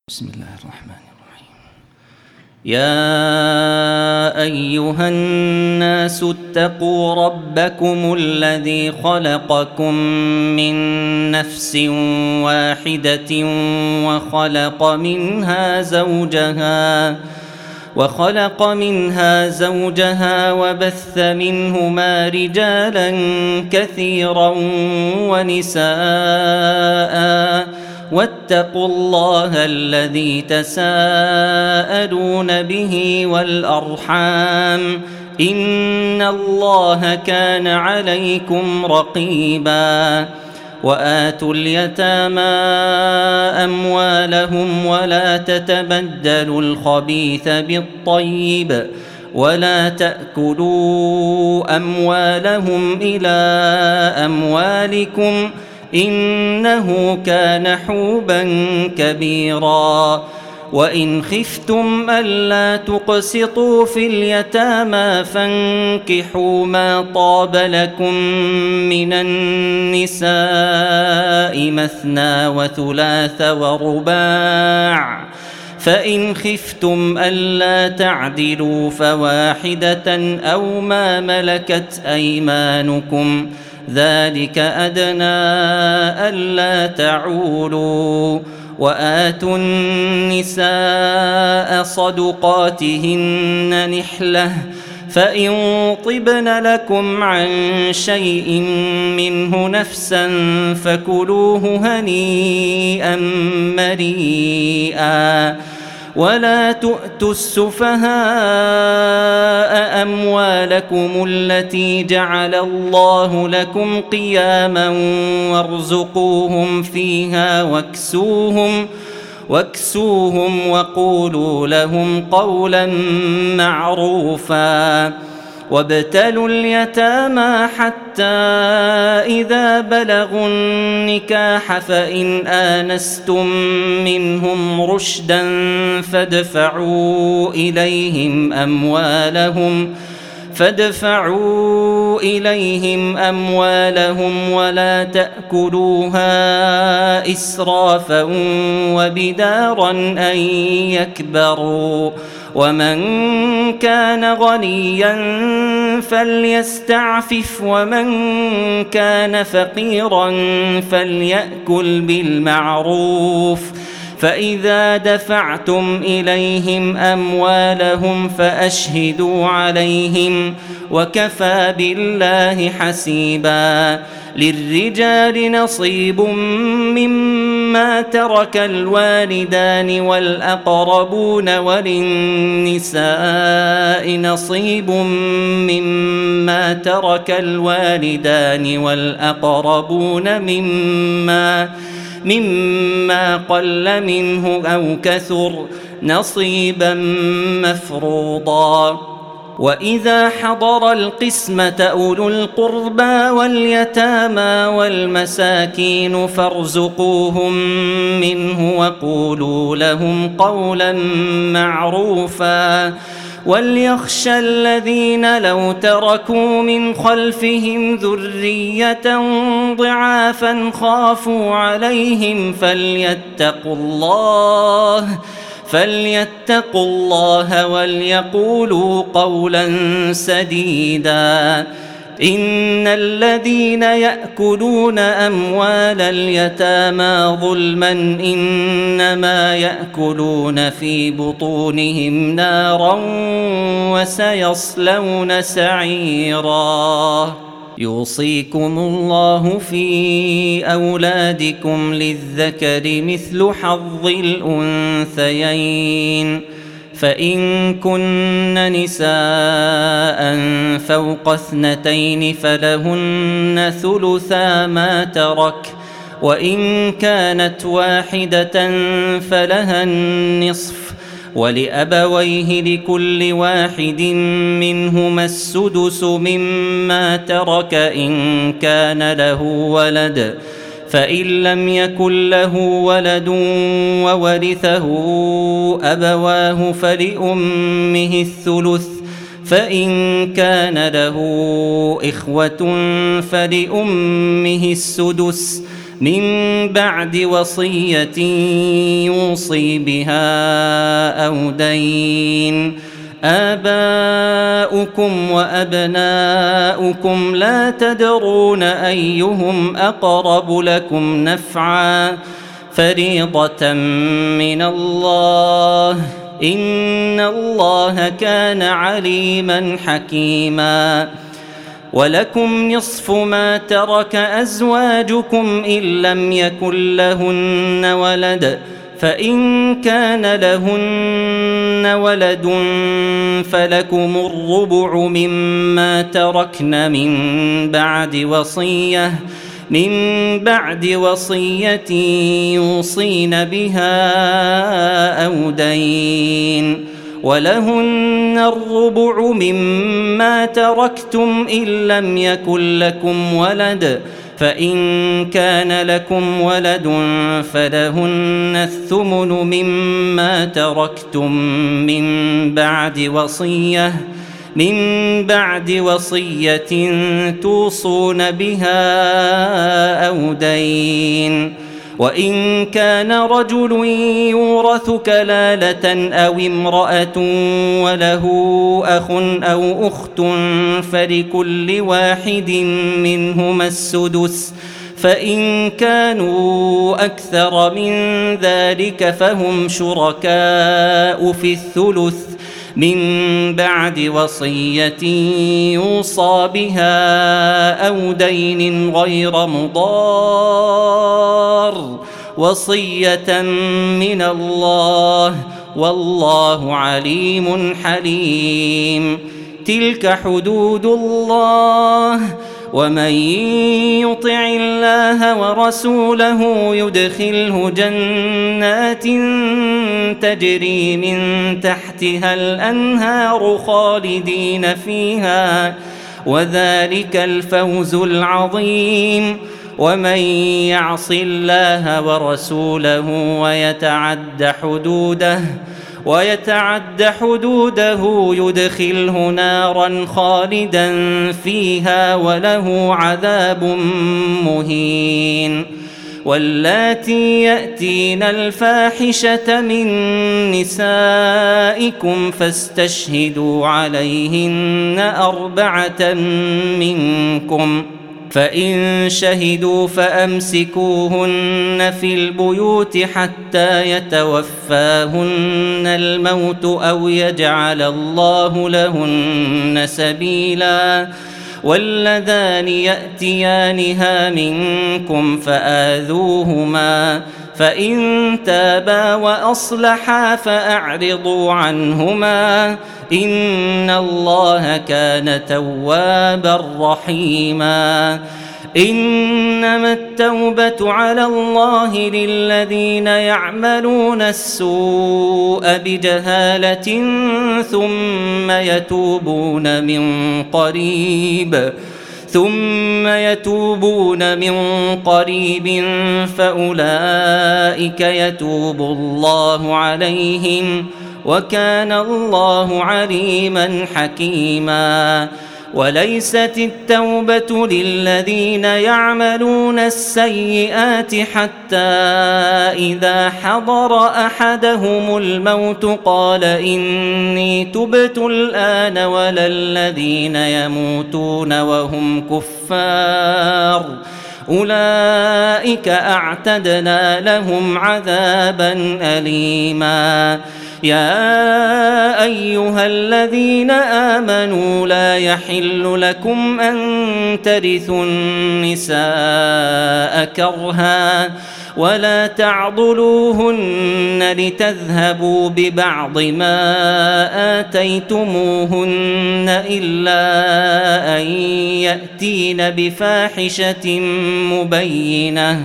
بسم الله الرحمن الرحيم. يا أيها الناس اتقوا ربكم الذي خلقكم من نفس واحدة وخلق منها زوجها وبث منهما رجالا كثيرا ونساء واتقوا الله الذي تساءلون به والأرحام إن الله كان عليكم رقيبا. وآتوا اليتامى أموالهم ولا تتبدلوا الخبيث بالطيب ولا تأكلوا أموالهم إلى أموالكم إنه كان حوبا كبيرا. وإن خفتم ألا تقسطوا في اليتامى فانكحوا ما طاب لكم من النساء مثنى وثلاث ورباع، فإن خفتم ألا تعدلوا فواحدة أو ما ملكت أيمانكم ذلك أدنى ألا تعولوا. وآتوا النساء صدقاتهن نحلة، فإن طبن لكم عن شيء منه نفسا فكلوه هنيئا مريئا. ولا تؤتوا السفهاء أموالكم التي جعل الله لكم قياما وارزقوهم فيها واكسوهم وقولوا لهم قولا معروفا. وابتلوا اليتامى حتى إذا بلغوا النكاح فإن آنستم منهم رشدا فادفعوا إليهم أموالهم ولا تأكلوها إسرافا وبدارا أن يكبروا. ومن كان غنيا فليستعفف ومن كان فقيرا فليأكل بالمعروف. فإذا دفعتم إليهم أموالهم فأشهدوا عليهم وكفى بالله حسيبا. للرجال نصيب مما ترك الوالدان والأقربون وللنساء نصيب مما ترك الوالدان والأقربون مما قل منه أو كثر نصيبا مفروضا. وإذا حضر القسمة أولو القربى واليتامى والمساكين فارزقوهم منه وقولوا لهم قولا معروفا. وليخشى الذين لو تركوا من خلفهم ذرية ضعافا خافوا عليهم فليتقوا الله وليقولوا قولا سديدا. إن الذين يأكلون أموال اليتامى ظلما إنما يأكلون في بطونهم نارا وسيصلون سعيرا. يوصيكم الله في أولادكم للذكر مثل حظ الأنثيين، فإن كن نساء فوق 2 فلهن ثلثا ما ترك، وإن كانت واحدة فلها النصف، ولأبويه لكل واحد منهما السدس مما ترك إن كان له ولد، فإن لم يكن له ولد وورثه أبواه فلأمه الثلث، فإن كان له إخوة فلأمه السدس، من بعد وصية يوصي بها أو دين. آباؤكم وأبناؤكم لا تدرون أيهم أقرب لكم نفعا فريضة من الله إن الله كان عليما حكيما. ولكم نصف ما ترك أزواجكم إن لم يكن لهن ولد فإن كان لهن ولد فلكم الربع مما تركن من بعد وصية يوصين بها أو دين. ولهن الربع مما تركتم إن لم يكن لكم ولد فإن كان لكم ولد فلهن الثمن مما تركتم من بعد وصية توصون بها أو دين. وإن كان رجل يورث كلالة أو امرأة وله أخ أو أخت فلكل واحد منهما السدس فإن كانوا أكثر من ذلك فهم شركاء في الثلث من بعد وصية يوصى بها أو دين غير مضار وصية من الله والله عليم حليم. تلك حدود الله ومن يطع الله ورسوله يدخله جنات تجري من تحتها الأنهار خالدين فيها وذلك الفوز العظيم. ومن يعص الله ورسوله ويتعد حدوده يدخله نارا خالدا فيها وله عذاب مهين. واللاتي يأتين الفاحشة من نسائكم فاستشهدوا عليهن 4 منكم فإن شهدوا فأمسكوهن في البيوت حتى يتوفاهن الموت أو يجعل الله لهن سبيلا. واللذان يأتيانها منكم فآذوهما فإن تابا وأصلحا فأعرضوا عنهما إن الله كان توابا رحيما. إنما التوبة على الله للذين يعملون السوء بجهالة ثم يتوبون من قريب فأولئك يتوب الله عليهم وكان الله عليما حكيما. وليست التوبة للذين يعملون السيئات حتى إذا حضر أحدهم الموت قال إني تبت الآن ولا الذين يموتون وهم كفار أولئك أعتدنا لهم عذابا أليما. يا أيها الذين آمنوا لا يحل لكم أن ترثوا النساء كرها ولا تعضلوهن لتذهبوا ببعض ما آتيتموهن إلا أن يأتين بفاحشة مبينة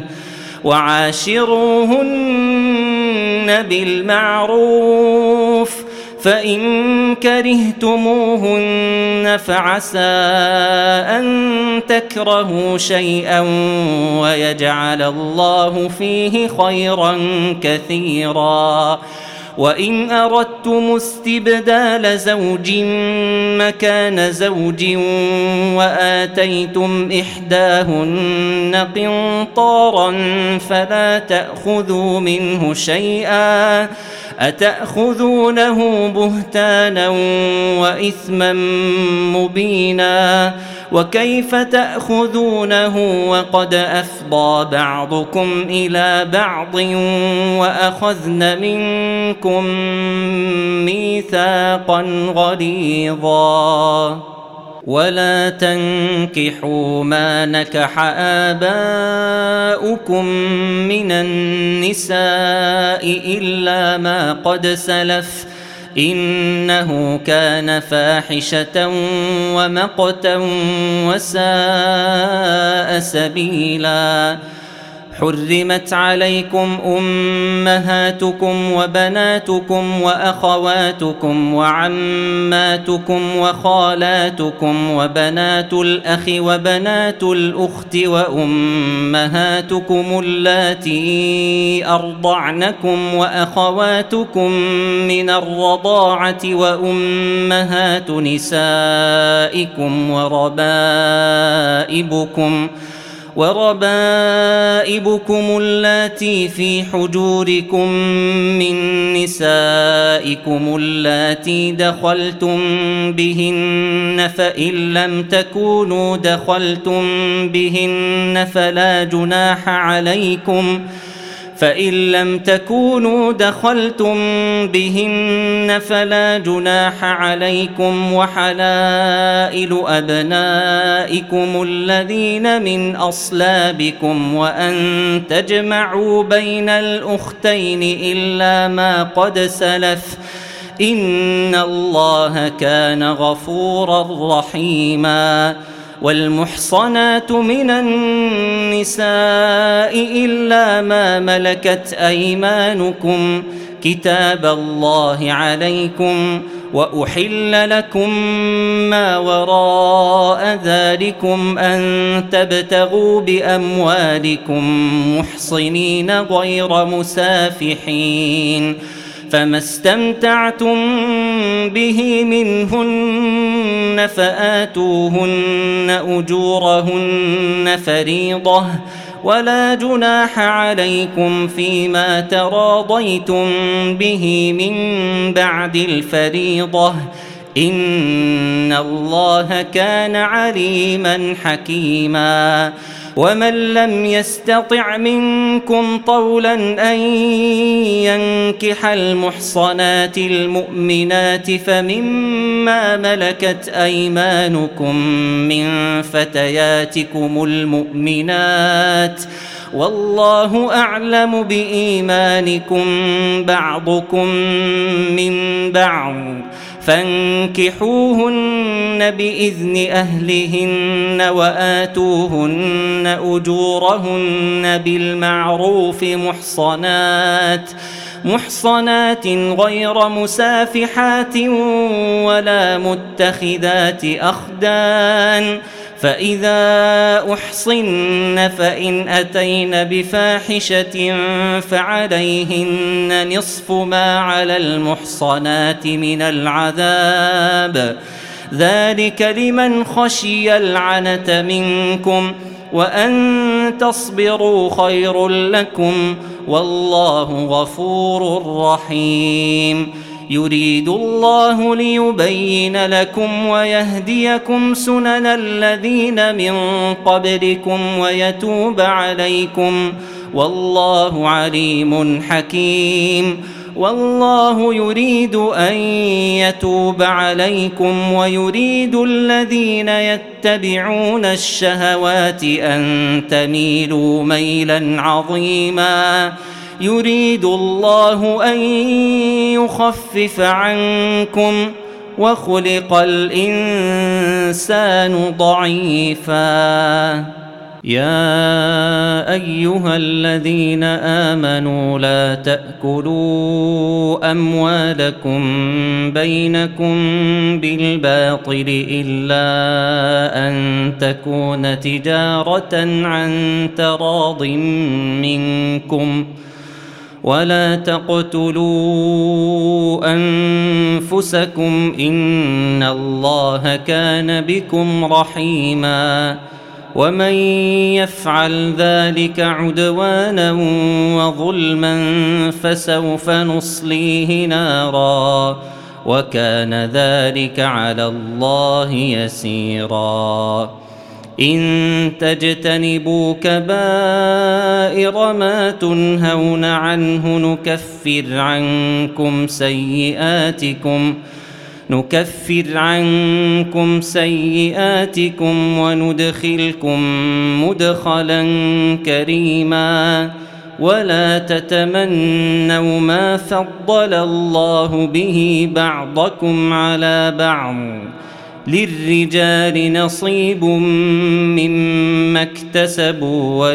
وعاشروهن بالمعروف فإن كرهتموهن فعسى أن تكرهوا شيئا ويجعل الله فيه خيرا كثيرا. وإن أردتم استبدال زوج مكان زوج وآتيتم إحداهن قنطارا فلا تأخذوا منه شيئا أتأخذونه بهتانا وإثما مبينا وكيف تأخذونه وقد أفضى بعضكم إلى بعض وأخذن منكم ميثاقا غليظا ولا تنكحوا ما نكح آباؤكم من النساء إلا ما قد سلف إنه كان فاحشة ومقتا وساء سبيلا حرمت عليكم أمهاتكم وبناتكم وأخواتكم وعماتكم وخالاتكم وبنات الأخ وبنات الأخت وأمهاتكم اللاتي أرضعنكم وأخواتكم من الرضاعة وأمهات نسائكم وربائبكم اللاتي في حجوركم من نسائكم اللاتي دخلتم بهن فإن لم تكونوا دخلتم بهن فلا جناح عليكم وحلائل أبنائكم الذين من أصلابكم وأن تجمعوا بين الأختين إلا ما قد سلف إن الله كان غفورا رحيما والمحصنات من النساء إلا ما ملكت أيمانكم كتاب الله عليكم وأحل لكم ما وراء ذلكم أن تبتغوا بأموالكم محصنين غير مسافحين فما استمتعتم به منهن فآتوهن أجورهن فريضة ولا جناح عليكم فيما تراضيتم به من بعد الفريضة إن الله كان عليما حكيما ومن لم يستطع منكم طولا أن ينكح المحصنات المؤمنات فمما ملكت أيمانكم من فتياتكم المؤمنات والله أعلم بإيمانكم بعضكم من بعض فانكحوهن بإذن أهلهن وآتوهن أجورهن بالمعروف محصنات غير مسافحات ولا متخذات أخدان فإذا أحصن فإن أتين بفاحشة فعليهن نصف ما على المحصنات من العذاب ذلك لمن خشي العنة منكم وأن تصبروا خير لكم والله غفور رحيم يريد الله ليبين لكم ويهديكم سنن الذين من قبلكم ويتوب عليكم والله عليم حكيم والله يريد أن يتوب عليكم ويريد الذين يتبعون الشهوات أن تميلوا ميلا عظيما يريد الله أن يخفف عنكم وخلق الإنسان ضعيفا يا أيها الذين آمنوا لا تأكلوا أموالكم بينكم بالباطل إلا أن تكون تجارة عن تراض منكم ولا تقتلوا أنفسكم إن الله كان بكم رحيما ومن يفعل ذلك عدوانا وظلما فسوف نصليه نارا وكان ذلك على الله يسيرا إن تجتنبوا كبائر ما تنهون عنه نكفر عنكم سيئاتكم وندخلكم مدخلا كريما ولا تتمنوا ما فضل الله به بعضكم على بعض للرجال نصيب مما اكتسبوا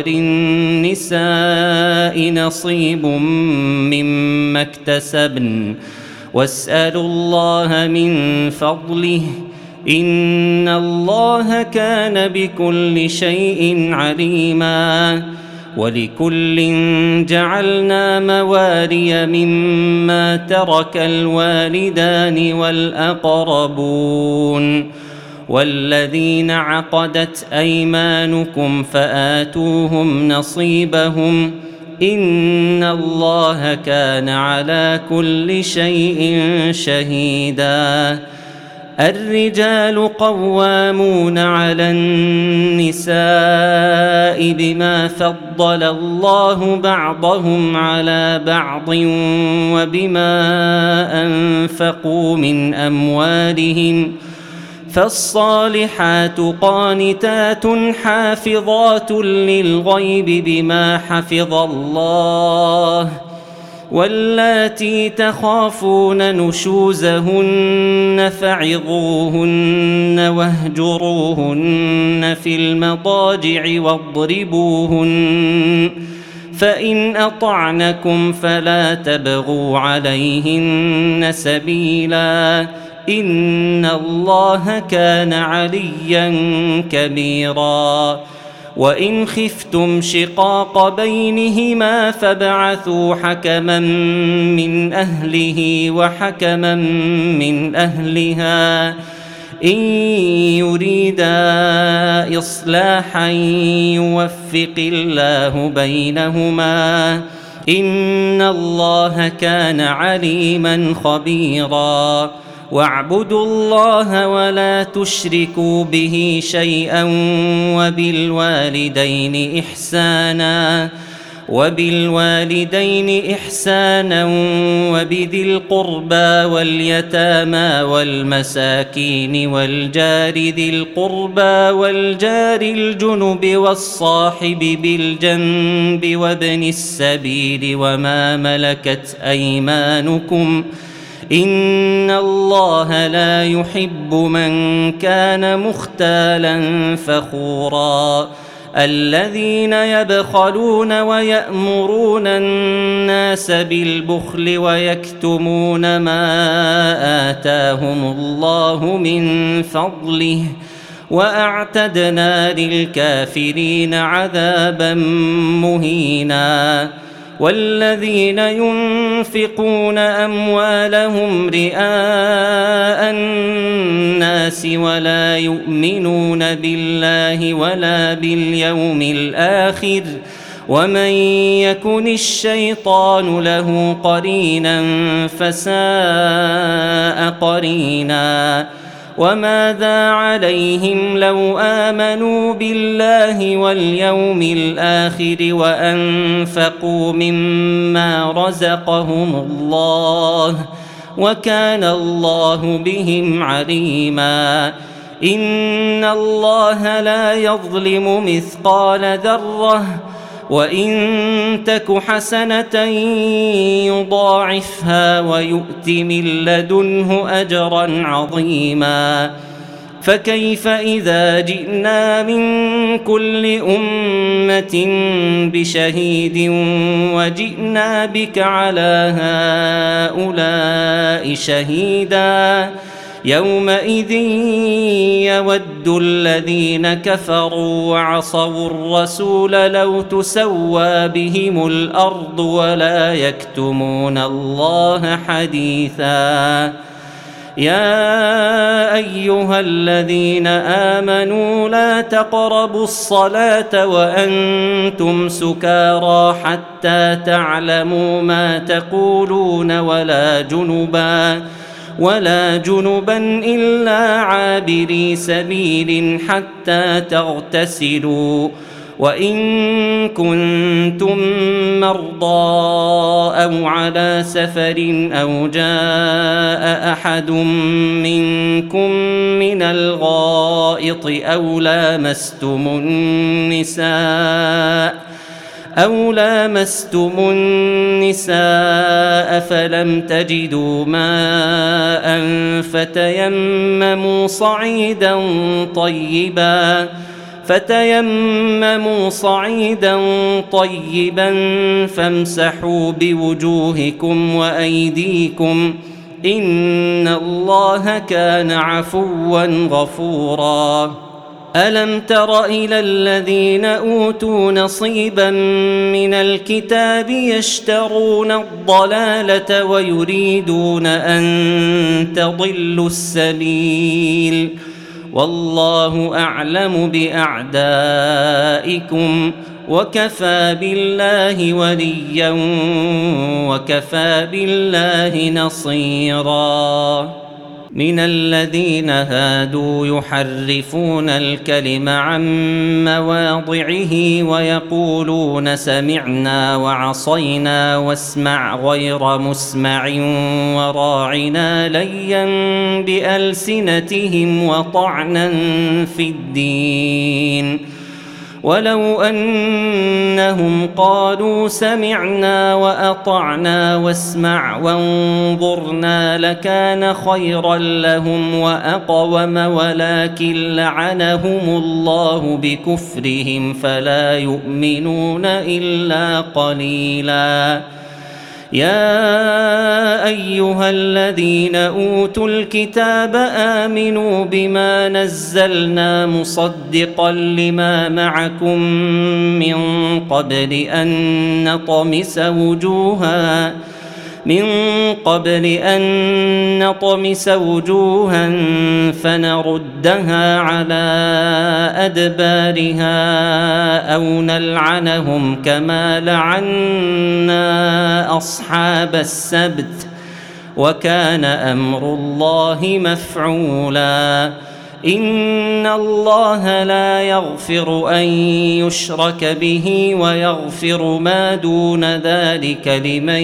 وللنساء نصيب مما اكتسبن واسألوا الله من فضله إن الله كان بكل شيء عليما ولكل جعلنا موالي مما ترك الوالدان والأقربون والذين عقدت أيمانكم فآتوهم نصيبهم إن الله كان على كل شيء شهيدا الرجال قوامون على النساء بما فضل الله بعضهم على بعض وبما أنفقوا من أموالهم فالصالحات قانتات حافظات للغيب بما حفظ الله واللاتي تخافون نشوزهن فعظوهن واهجروهن في المضاجع واضربوهن فإن أطعنكم فلا تبغوا عليهن سبيلا إن الله كان عليا كبيرا وإن خفتم شقاق بينهما فابعثوا حكما من أهله وحكما من أهلها إن يريدا إصلاحا يوفق الله بينهما إن الله كان عليما خبيرا واعبدوا الله ولا تشركوا به شيئا وبالوالدين إحسانا وبذي القربى واليتامى والمساكين والجار ذي القربى والجار الجنب والصاحب بالجنب وابن السبيل وما ملكت أيمانكم إن الله لا يحب من كان مختالا فخورا الذين يبخلون ويأمرون الناس بالبخل ويكتمون ما آتاهم الله من فضله وأعتدنا للكافرين عذابا مهينا والذين ينفقون أموالهم رئاء الناس ولا يؤمنون بالله ولا باليوم الآخر ومن يكن الشيطان له قرينا فساء قرينا وماذا عليهم لو آمنوا بالله واليوم الآخر وأنفقوا مما رزقهم الله وكان الله بهم عليما إن الله لا يظلم مثقال ذرة وإن تك حسنة يضاعفها ويؤت من لدنه أجرا عظيما فكيف إذا جئنا من كل أمة بشهيد وجئنا بك على هؤلاء شهيدا يومئذ يود الذين كفروا وعصوا الرسول لو تسوى بهم الأرض ولا يكتمون الله حديثا. يا أيها الذين آمنوا لا تقربوا الصلاة وأنتم سكارى حتى تعلموا ما تقولون ولا جنبا إلا عابري سبيل حتى تغتسلوا، وإن كنتم مرضى أو على سفر أو جاء أحد منكم من الغائط أو لامستم النساء فلم تجدوا ماء فتيمموا صعيدا طيبا فامسحوا بوجوهكم وأيديكم إن الله كان عفوا غفورا. ألم تر إلى الذين أوتوا نصيبا من الكتاب يشترون الضلالة ويريدون أن تضلوا السبيل، والله أعلم بأعدائكم وكفى بالله وليا وكفى بالله نصيرا. من الذين هادوا يحرفون الكلم عن مواضعه ويقولون سمعنا وعصينا واسمع غير مسمع وراعنا ليا بألسنتهم وطعنا في الدين، ولو أنهم قالوا سمعنا وأطعنا واسمع وانظرنا لكان خيرا لهم وأقوم، ولكن لعنهم الله بكفرهم فلا يؤمنون إلا قليلا. يا أيها الذين أوتوا الكتاب آمنوا بما نزلنا مصدقا لما معكم من قبل أن نطمس وجوها فنردها على أدبارها أو نلعنهم كما لعنا أصحاب السبت، وكان أمر الله مفعولا. إن الله لا يغفر أن يشرك به ويغفر ما دون ذلك لمن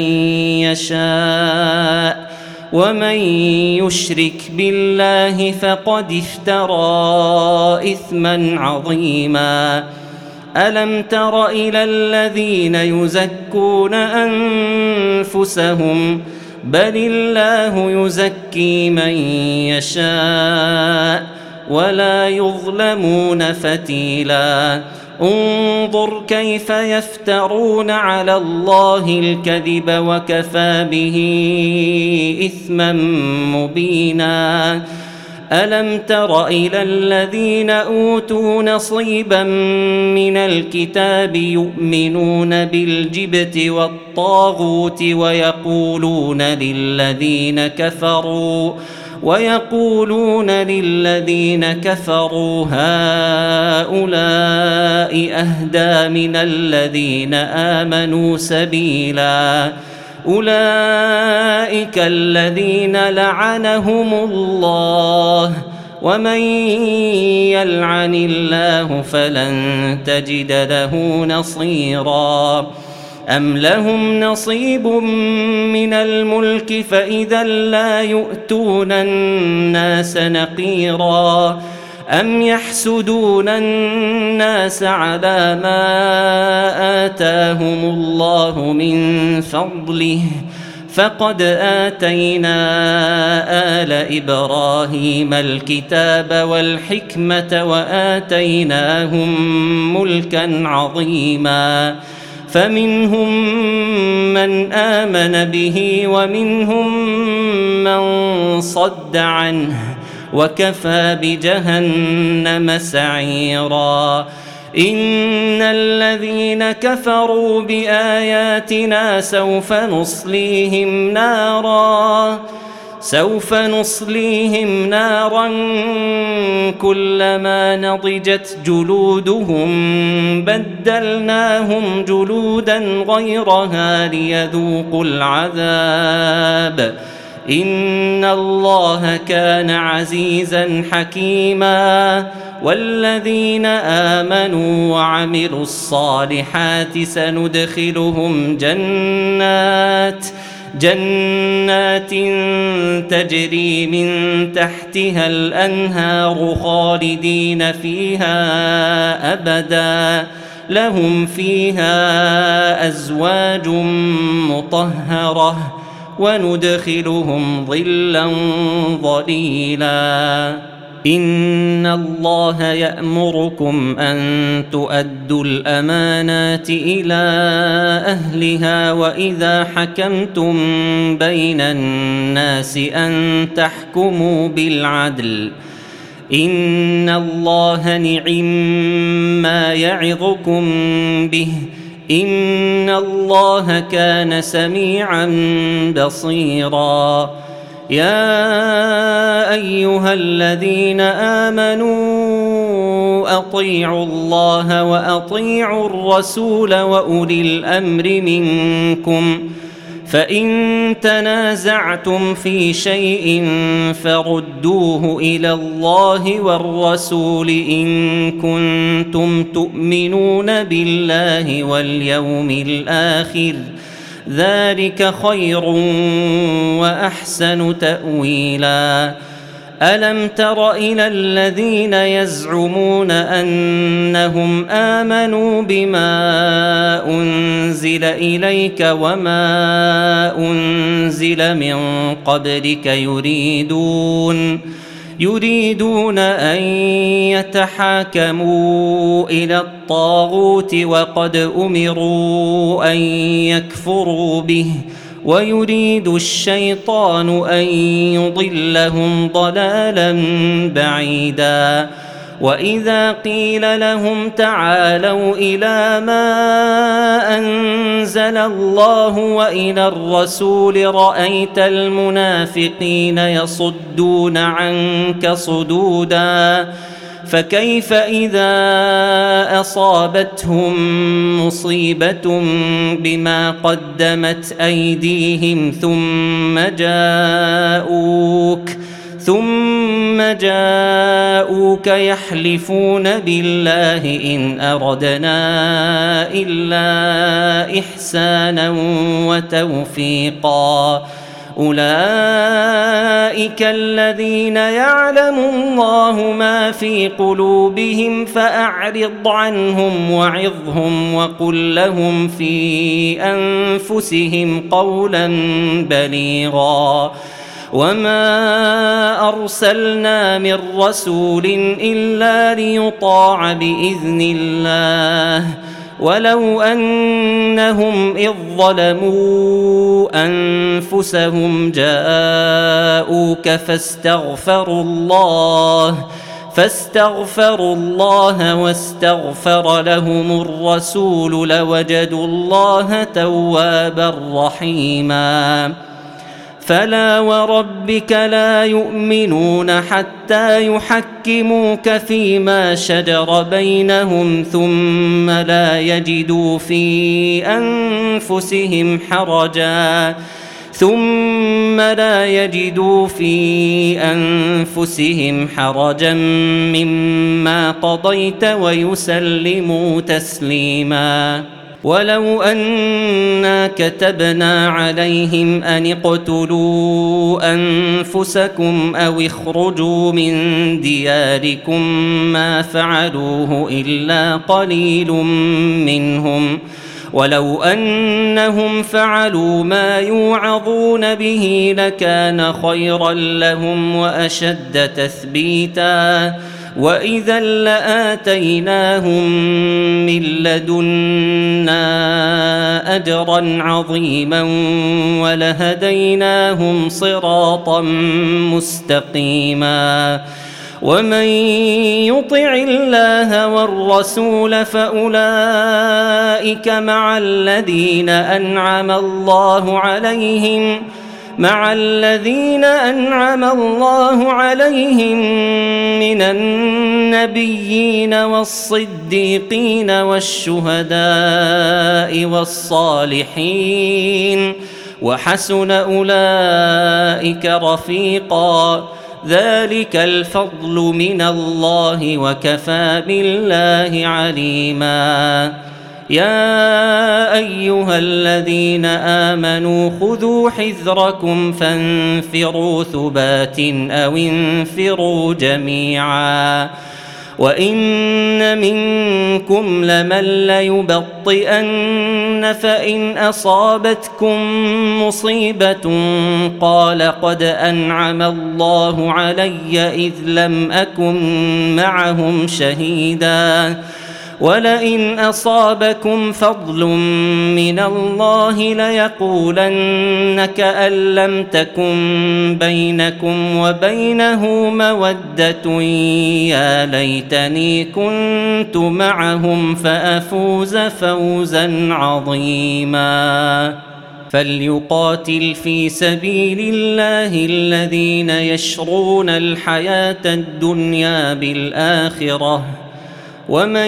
يشاء، ومن يشرك بالله فقد افترى إثما عظيما. ألم تر إلى الذين يزكون أنفسهم بل الله يزكي من يشاء ولا يظلمون فتيلا. انظر كيف يفترون على الله الكذب وكفى به إثما مبينا. ألم تر إلى الذين أوتوا نصيبا من الكتاب يؤمنون بالجبت والطاغوت ويقولون للذين كفروا هؤلاء أهدى من الذين آمنوا سبيلا. أولئك الذين لعنهم الله، ومن يلعن الله فلن تجد له نصيرا. أم لهم نصيب من الملك فإذا لا يؤتون الناس نقيرا. أم يحسدون الناس على ما آتاهم الله من فضله، فقد آتينا آل إبراهيم الكتاب والحكمة وآتيناهم ملكا عظيما. فمنهم من آمن به ومنهم من صد عنه وكفى بجهنم سعيرا. إن الذين كفروا بآياتنا سوف نصليهم نارا كلما نضجت جلودهم بدلناهم جلودا غيرها ليذوقوا العذاب إن الله كان عزيزا حكيما. والذين آمنوا وعملوا الصالحات سندخلهم جنات تجري من تحتها الأنهار خالدين فيها أبدا لهم فيها أزواج مطهرة وندخلهم ظلا ظليلا. إن الله يأمركم أن تؤدوا الأمانات إلى أهلها وإذا حكمتم بين الناس أن تحكموا بالعدل إن الله نعم ما يعظكم به إن الله كان سميعا بصيرا. يا أيها الذين آمنوا أطيعوا الله وأطيعوا الرسول وأولي الأمر منكم فإن تنازعتم في شيء فردوه إلى الله والرسول إن كنتم تؤمنون بالله واليوم الآخر ذلك خير وأحسن تأويلا. ألم تر إلى الذين يزعمون أنهم آمنوا بما أنزل إليك وما أنزل من قبلك يريدون أن يتحاكموا إلى الطاغوت وقد أمروا أن يكفروا به ويريد الشيطان أن يضلهم ضلالا بعيدا. وإذا قيل لهم تعالوا إلى ما أنزل الله وإلى الرسول رأيت المنافقين يصدون عنك صدودا. فكيف إذا أصابتهم مصيبة بما قدمت أيديهم ثم جاءوك يحلفون بالله إن أردنا إلا إحسانا وتوفيقا. أولئك الذين يعلم الله ما في قلوبهم فأعرض عنهم وعظهم وقل لهم في أنفسهم قولا بليغا. وما أرسلنا من رسول إلا ليطاع بإذن الله ولو أنهم إذ ظلموا أنفسهم جاءوك فاستغفروا الله واستغفر لهم الرسول لوجدوا الله توابا رحيما. فلا وربك لا يؤمنون حتى يحكموك فيما شجر بينهم ثم لا يجدوا في أنفسهم حرجا مما قضيت ويسلموا تسليما. ولو أنا كتبنا عليهم أن اقتلوا أنفسكم أو اخرجوا من دياركم ما فعلوه إلا قليل منهم ولو أنهم فعلوا ما يوعظون به لكان خيرا لهم وأشد تثبيتا. وإذا لآتيناهم من لدنا أجرا عظيما ولهديناهم صراطا مستقيما ومن يطع الله والرسول فأولئك مع الذين أنعم الله عليهم من النبيين والصديقين والشهداء والصالحين وحسن أولئك رفيقا ذلك الفضل من الله وكفى بالله عليما يا أيها الذين آمنوا خذوا حذركم فانفروا ثبات أو انفروا جميعا وإن منكم لمن ليبطئن فإن أصابتكم مصيبة قال قد أنعم الله علي إذ لم أكن معهم شهيدا ولئن أصابكم فضل من الله ليقولن كأن لم تكن بينكم وبينه مودة يا ليتني كنت معهم فأفوز فوزا عظيما فليقاتل في سبيل الله الذين يشرون الحياة الدنيا بالآخرة ومن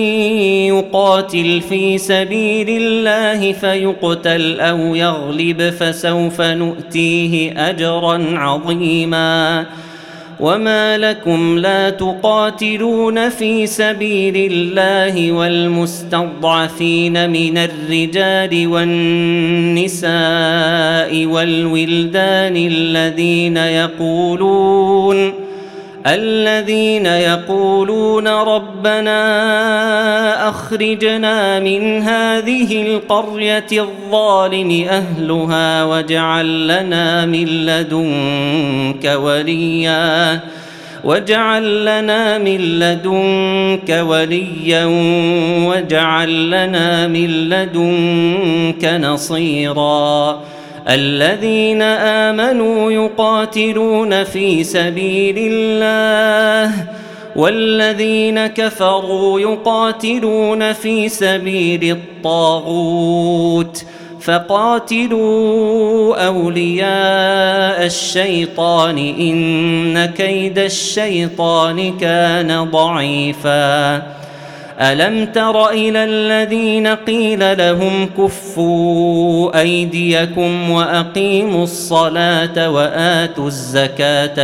يقاتل في سبيل الله فيقتل أو يغلب فسوف نؤتيه أجرا عظيما وما لكم لا تقاتلون في سبيل الله والمستضعفين من الرجال والنساء والولدان الذين يقولون ربنا أخرجنا من هذه القرية الظالم أهلها واجعل لنا من لدنك وليا واجعل لنا من لدنك نصيرا الذين آمنوا يقاتلون في سبيل الله والذين كفروا يقاتلون في سبيل الطاغوت فقاتلوا أولياء الشيطان إن كيد الشيطان كان ضعيفا ألم تر إلى الذين قيل لهم كفوا أيديكم وأقيموا الصلاة وآتوا الزكاة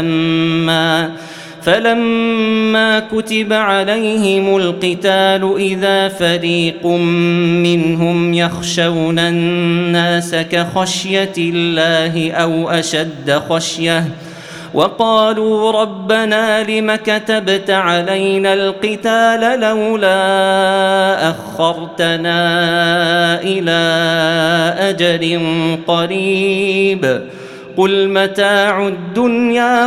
فلما كتب عليهم القتال إذا فريق منهم يخشون الناس كخشية الله أو أشد خشية وقالوا ربنا لم كتبت علينا القتال لولا أخرتنا إلى أجل قريب قل متاع الدنيا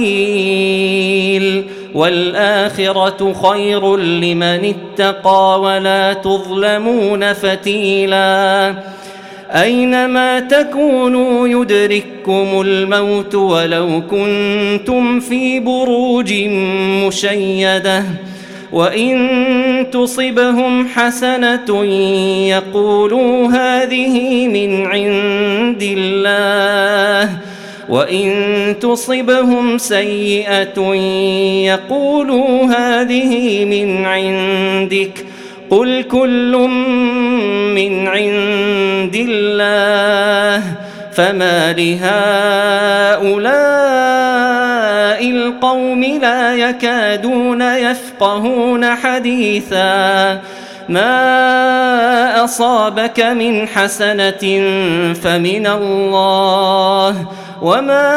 قليل والآخرة خير لمن اتقى ولا تظلمون فتيلا أينما تكونوا يدرككم الموت ولو كنتم في بروج مشيدة وإن تصبهم حسنة يقولوا هذه من عند الله وإن تصبهم سيئة يقولوا هذه من عندك قل كل من عند الله فما لهؤلاء القوم لا يكادون يفقهون حديثا ما أصابك من حسنة فمن الله وما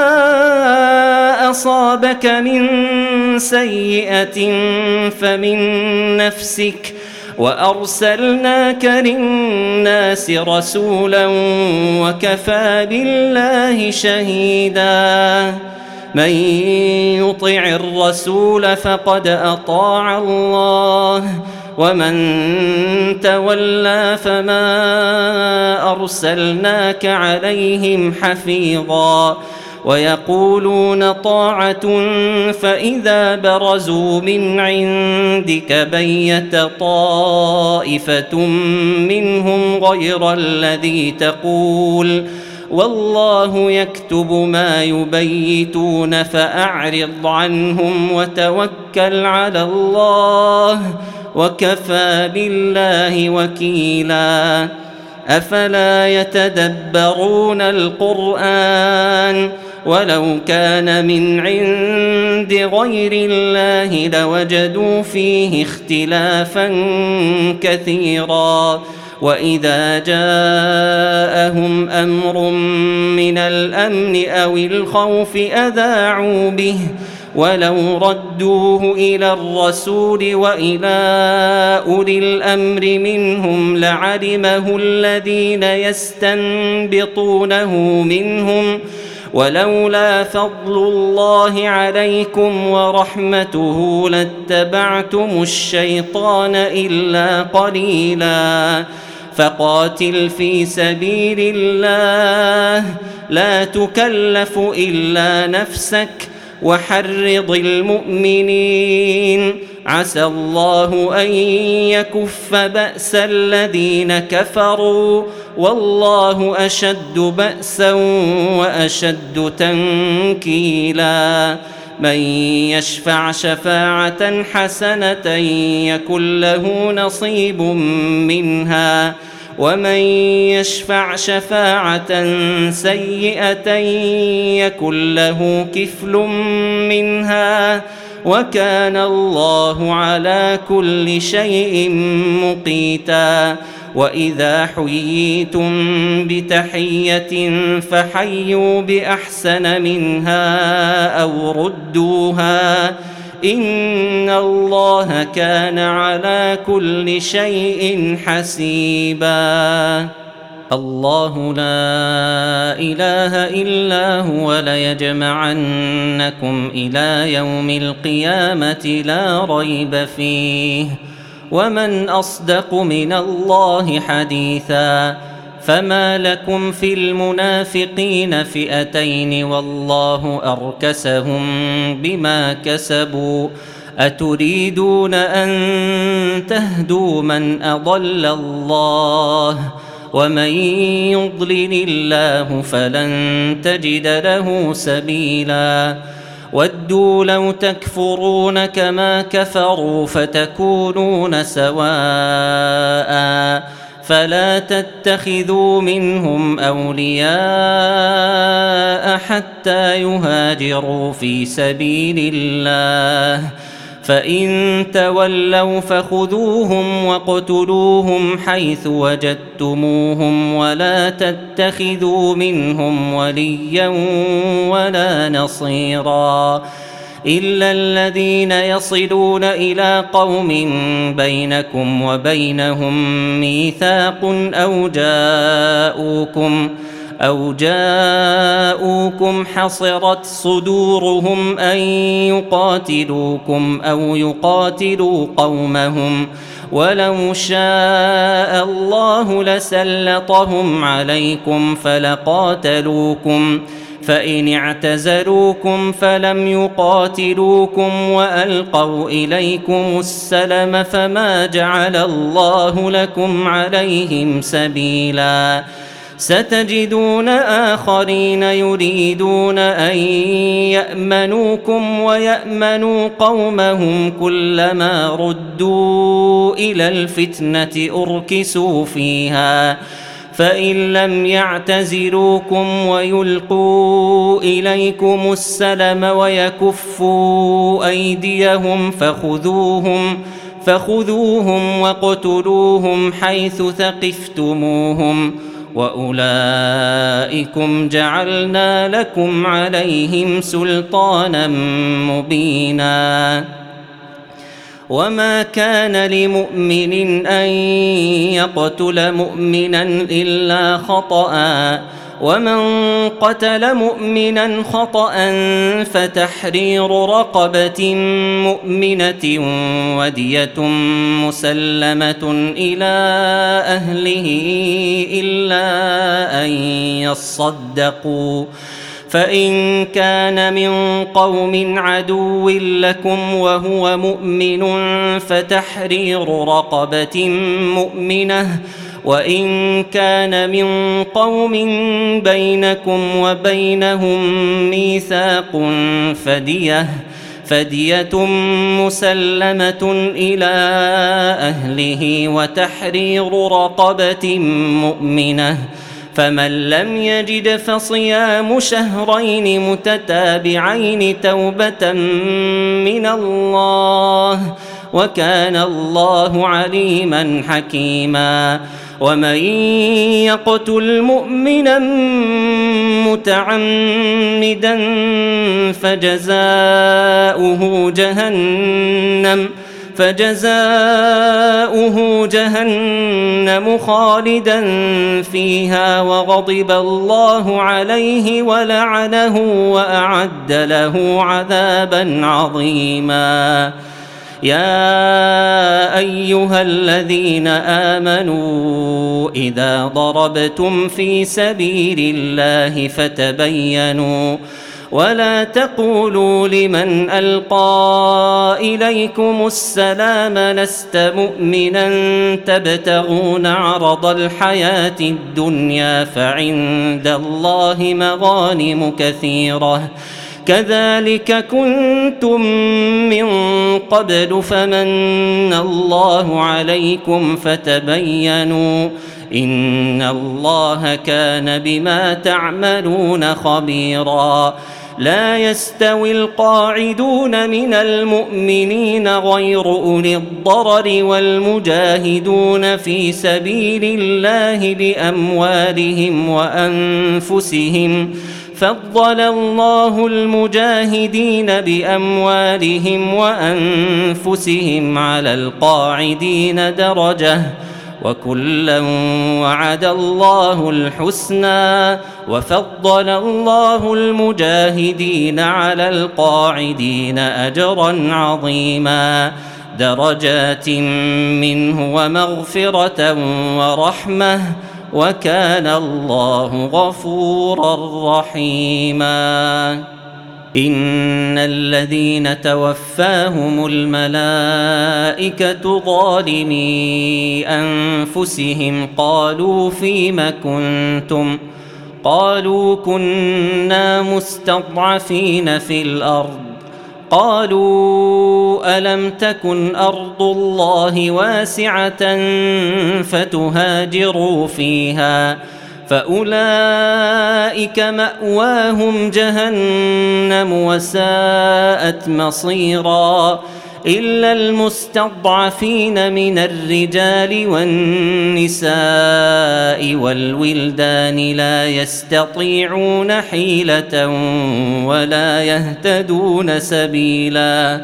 أصابك من سيئة فمن نفسك وأرسلناك للناس رسولا وكفى بالله شهيدا من يطع الرسول فقد أطاع الله ومن تولى فما أرسلناك عليهم حفيظا ويقولون طاعة فإذا برزوا من عندك بيت طائفة منهم غير الذي تقول والله يكتب ما يبيتون فأعرض عنهم وتوكل على الله وكفى بالله وكيلا أفلا يتدبرون القرآن ولو كان من عند غير الله لوجدوا فيه اختلافا كثيرا وإذا جاءهم أمر من الأمن أو الخوف أذاعوا به ولو ردوه إلى الرسول وإلى أولي الأمر منهم لعلمه الذين يستنبطونه منهم ولولا فضل الله عليكم ورحمته لاتبعتم الشيطان إلا قليلا فقاتل في سبيل الله لا تكلف إلا نفسك وحرض المؤمنين عسى الله أن يكف بأس الذين كفروا والله أشد بأسا وأشد تنكيلا من يشفع شفاعة حسنة يكن له نصيب منها ومن يشفع شفاعة سيئة يكن له كفل منها وكان الله على كل شيء مقيتا وإذا حييتم بتحية فحيوا بأحسن منها أو ردوها إن الله كان على كل شيء حسيبا الله لا إله إلا هو ليجمعنكم إلى يوم القيامة لا ريب فيه ومن أصدق من الله حديثا فما لكم في المنافقين فئتين والله أركسهم بما كسبوا أتريدون أن تهدوا من أضل الله ومن يضلل الله فلن تجد له سبيلا ودوا لو تكفرون كما كفروا فتكونون سواء فلا تتخذوا منهم أولياء حتى يهاجروا في سبيل الله فإن تولوا فخذوهم واقتلوهم حيث وجدتموهم ولا تتخذوا منهم وليا ولا نصيرا إلا الذين يصلون إلى قوم بينكم وبينهم ميثاق أو جاءوكم حصرت صدورهم أن يقاتلوكم أو يقاتلوا قومهم ولو شاء الله لسلطهم عليكم فلقاتلوكم فإن اعتزلوكم فلم يقاتلوكم وألقوا إليكم السلم فما جعل الله لكم عليهم سبيلا ستجدون آخرين يريدون أن يأمنوكم ويأمنوا قومهم كلما ردوا إلى الفتنة أركسوا فيها فإن لم يعتزلوكم ويلقوا إليكم السلم ويكفوا أيديهم فخذوهم واقتلوهم حيث ثقفتموهم وأولئكم جعلنا لكم عليهم سلطانا مبينا وما كان لمؤمن أن يقتل مؤمنا إلا خطأ ومن قتل مؤمنا خطأ فتحرير رقبة مؤمنة ودية مسلمة إلى أهله إلا أن يصدقوا، فإن كان من قوم عدو لكم وهو مؤمن فتحرير رقبة مؤمنة، وإن كان من قوم بينكم وبينهم ميثاق فدية مسلمة إلى أهله وتحرير رقبة مؤمنة، فمن لم يجد فصيام شهرين متتابعين توبة من الله، وكان الله عليما حكيما. ومن يقتل مؤمنا متعمدا فجزاؤه جهنم خالدا فيها وغضب الله عليه ولعنه وأعد له عذابا عظيما. يا أيها الذين آمنوا إذا ضربتم في سبيل الله فتبينوا ولا تقولوا لمن ألقى إليكم السلام لست مؤمنا تبتغون عرض الحياة الدنيا فعند الله مغانم كثيرة كذلك كنتم من قبل فمن الله عليكم فتبينوا إن الله كان بما تعملون خبيرا. لا يستوي القاعدون من المؤمنين غير أولي الضرر والمجاهدون في سبيل الله بأموالهم وأنفسهم، فضل الله المجاهدين بأموالهم وأنفسهم على القاعدين درجة، وكلا وعد الله الحسنى، وفضل الله المجاهدين على القاعدين أجرا عظيما، درجات منه ومغفرة ورحمة، وكان الله غفورا رحيما. إن الذين توفاهم الملائكة ظالمي أنفسهم قالوا فيم كنتم؟ قالوا كنا مستضعفين في الأرض. قالوا ألم تكن أرض الله واسعة فتهاجروا فيها، فأولئك مأواهم جهنم وساءت مصيرا، إلا المستضعفين من الرجال والنساء والولدان لا يستطيعون حيلة ولا يهتدون سبيلا،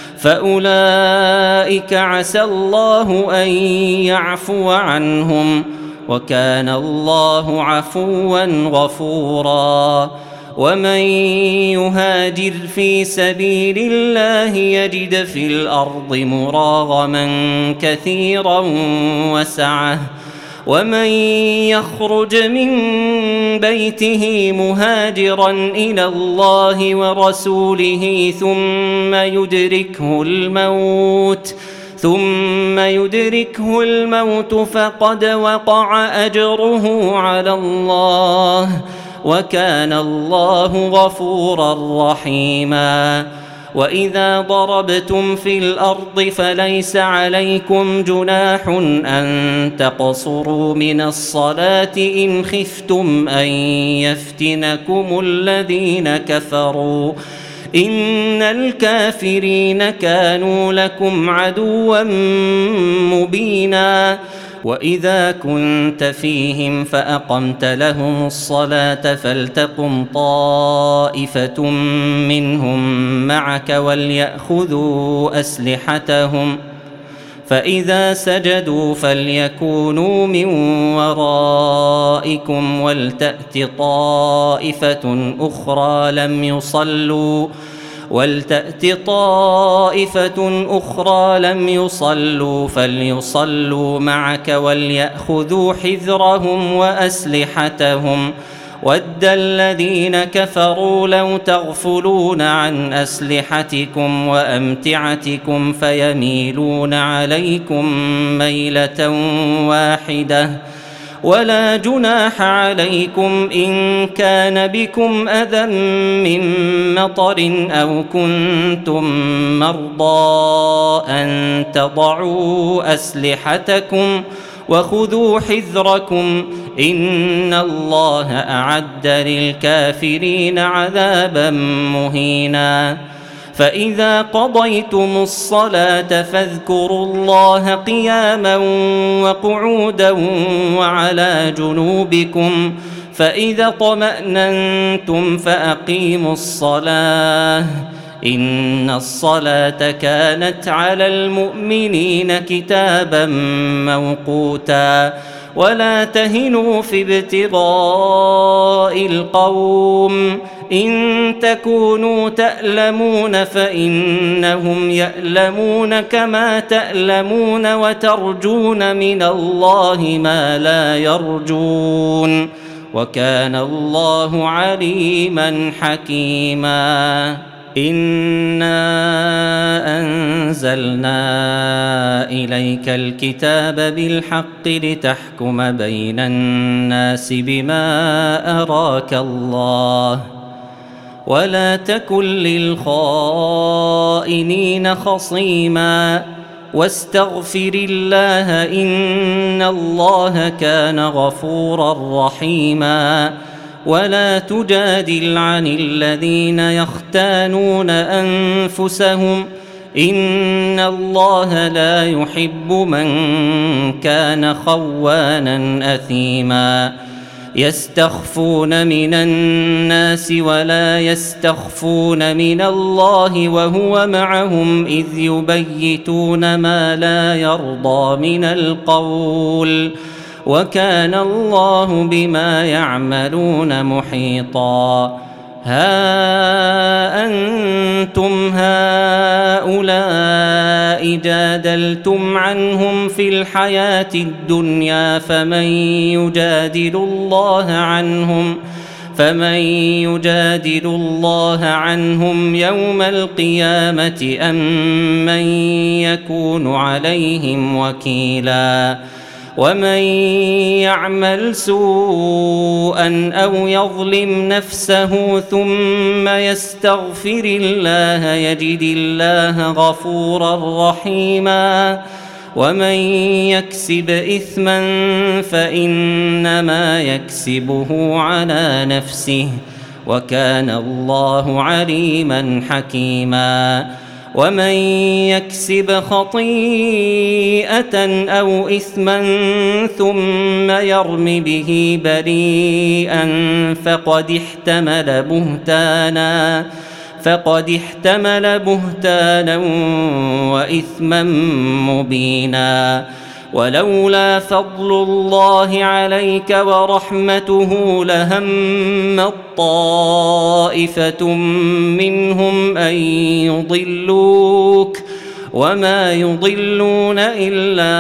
فأولئك عسى الله أن يعفو عنهم، وكان الله عفوا غفورا. ومن يهاجر في سبيل الله يجد في الأرض مراغما كثيرا وسعة، ومن يخرج من بيته مهاجرا إلى الله ورسوله ثم يدركه الموت فقد وقع أجره على الله، وكان الله غفورا رحيما. وإذا ضربتم في الأرض فليس عليكم جناح أن تقصروا من الصلاة إن خفتم أن يفتنكم الذين كفروا، إن الكافرين كانوا لكم عدوا مبينا. وإذا كنت فيهم فأقمت لهم الصلاة فلتقم طائفة منهم معك وليأخذوا فإذا سجدوا فليكونوا من ورائكم ولتأت طائفة أخرى لم يصلوا فليصلوا معك وليأخذوا حذرهم وأسلحتهم ود الذين كفروا لو تغفلون عن أسلحتكم وأمتعتكم فيميلون عليكم ميلة واحدة ولا جناح عليكم إن كان بكم أذى من مطر أو كنتم مرضى أن تضعوا أسلحتكم وخذوا حذركم إن الله أعد للكافرين عذابا مهينا فإذا قضيتم الصلاة فاذكروا الله قياما وقعودا وعلى جنوبكم فإذا اطمأننتم فأقيموا الصلاة إن الصلاة كانت على المؤمنين كتابا موقوتا ولا تهنوا في ابتغاء القوم إن تكونوا تألمون فإنهم يألمون كما تألمون وترجون من الله ما لا يرجون وكان الله عليما حكيما إنا أنزلنا إليك الكتاب بالحق لتحكم بين الناس بما أراك الله ولا تكن للخائنين خصيما واستغفر الله إن الله كان غفورا رحيما ولا تجادل عن الذين يختانون أنفسهم إن الله لا يحب من كان خوانا أثيما يستخفون من الناس ولا يستخفون من الله وهو معهم إذ يبيتون ما لا يرضى من القول وكان الله بما يعملون محيطا ها أنتم هؤلاء جادلتم عنهم في الحياة الدنيا فمن يجادل الله عنهم يوم القيامة أم من يكون عليهم وكيلا ومن يعمل سوءا أو يظلم نفسه ثم يستغفر الله يجد الله غفورا رحيما ومن يكسب إثما فإنما يكسبه على نفسه وكان الله عليما حكيما ومن يكسب خطيئة أو إثما ثم يرم به بريئا فقد احتمل بهتانا وإثما مبينا ولولا فضل الله عليك ورحمته لهم طائفة منهم أن يضلوك وما يضلون إلا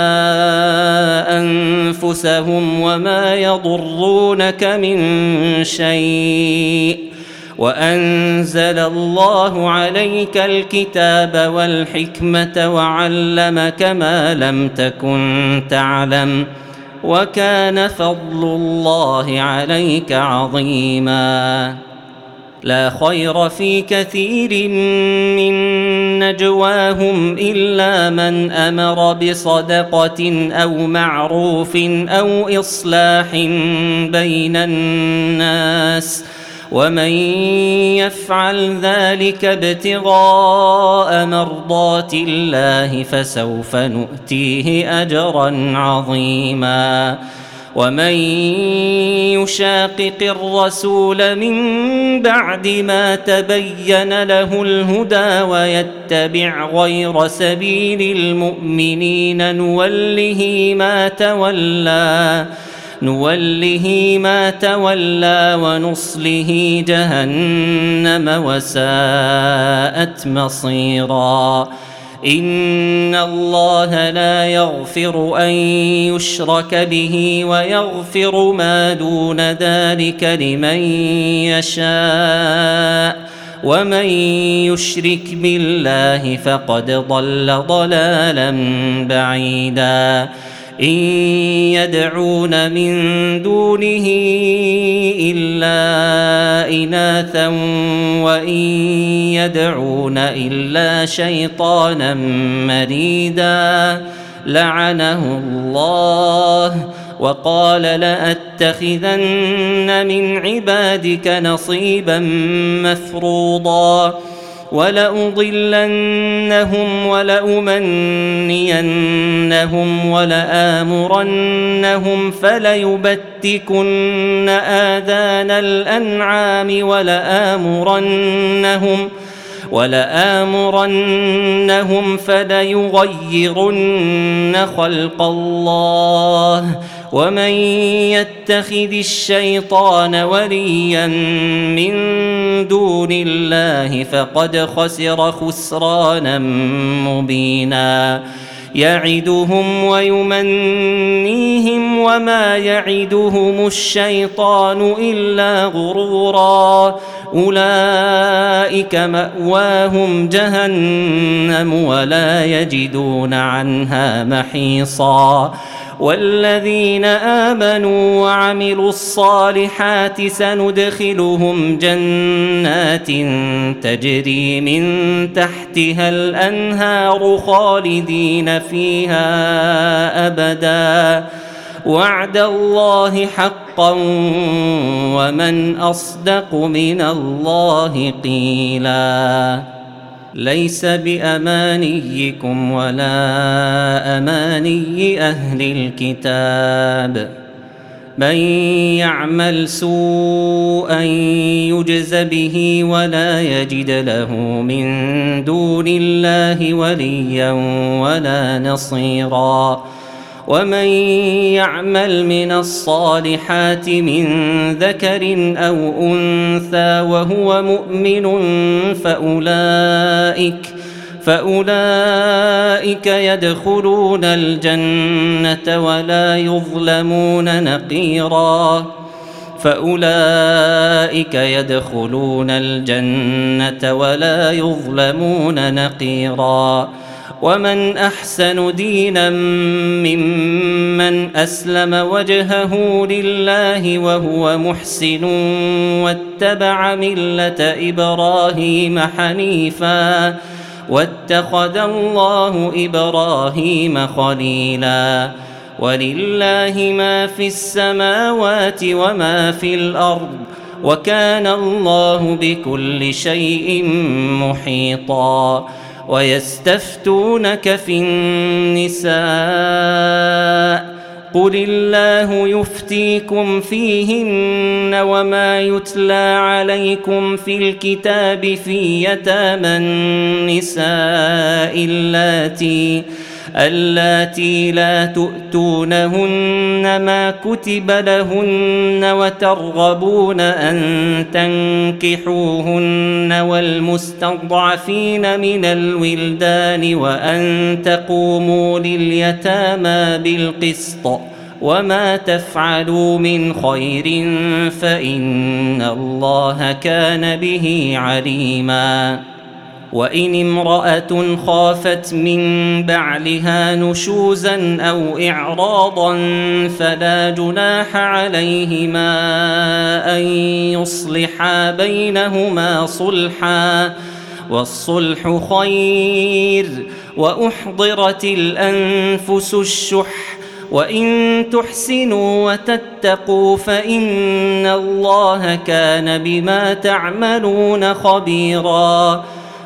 أنفسهم وما يضرونك من شيء وأنزل الله عليك الكتاب والحكمة وعلمك ما لم تكن تعلم وكان فضل الله عليك عظيما لا خير في كثير من نجواهم إلا من أمر بصدقة أو معروف أو إصلاح بين الناس ومن يفعل ذلك ابتغاء مرضات الله فسوف نؤتيه أجرا عظيما ومن يشاقق الرسول من بعد ما تبين له الهدى ويتبع غير سبيل المؤمنين نوله ما تولى ونصله جهنم وساءت مصيرا. إن الله لا يغفر أن يشرك به ويغفر ما دون ذلك لمن يشاء ومن يشرك بالله فقد ضل ضلالا بعيدا. إن يدعون من دونه إلا إناثا وإن يدعون إلا شيطانا مريدا لعنه الله وقال لأتخذن من عبادك نصيبا مفروضا ولأضلنهم ولأمنينهم ولآمرنهم فليبتكن آذان الأنعام ولآمرنهم فليغيرن خلق الله ومن يتخذ الشيطان وليا من دون الله فقد خسر خسرانا مبينا. يعدهم ويمنيهم وما يعدهم الشيطان إلا غرورا. أولئك مأواهم جهنم ولا يجدون عنها محيصا. والذين آمنوا وعملوا الصالحات سندخلهم جنات تجري من تحتها الأنهار خالدين فيها أبدا وعد الله حقا ومن أصدق من الله قيلا. ليس بأمانيكم ولا أماني أهل الكتاب من يعمل سوءا يجز به ولا يجد له من دون الله وليا ولا نصيرا. ومن يعمل من الصالحات من ذكر أو أنثى وهو مؤمن فأولئك يدخلون الجنة ولا يظلمون نقيرا. ومن أحسن دينا ممن أسلم وجهه لله وهو محسن واتبع ملة إبراهيم حنيفا واتخذ الله إبراهيم خليلا. ولله ما في السماوات وما في الأرض وكان الله بكل شيء محيطا. ويستفتونك في النساء قل الله يفتيكم فيهن وما يتلى عليكم في الكتاب في يتامى النساء اللاتي لا تؤتونهن ما كتب لهن وترغبون أن تنكحوهن والمستضعفين من الولدان وأن تقوموا لليتامى بالقسط وما تفعلوا من خير فإن الله كان به عليما. وإن امرأة خافت من بعلها نشوزا أو إعراضا فلا جناح عليهما أن يصلحا بينهما صلحا والصلح خير. وأحضرت الأنفس الشح وإن تحسنوا وتتقوا فإن الله كان بما تعملون خبيرا.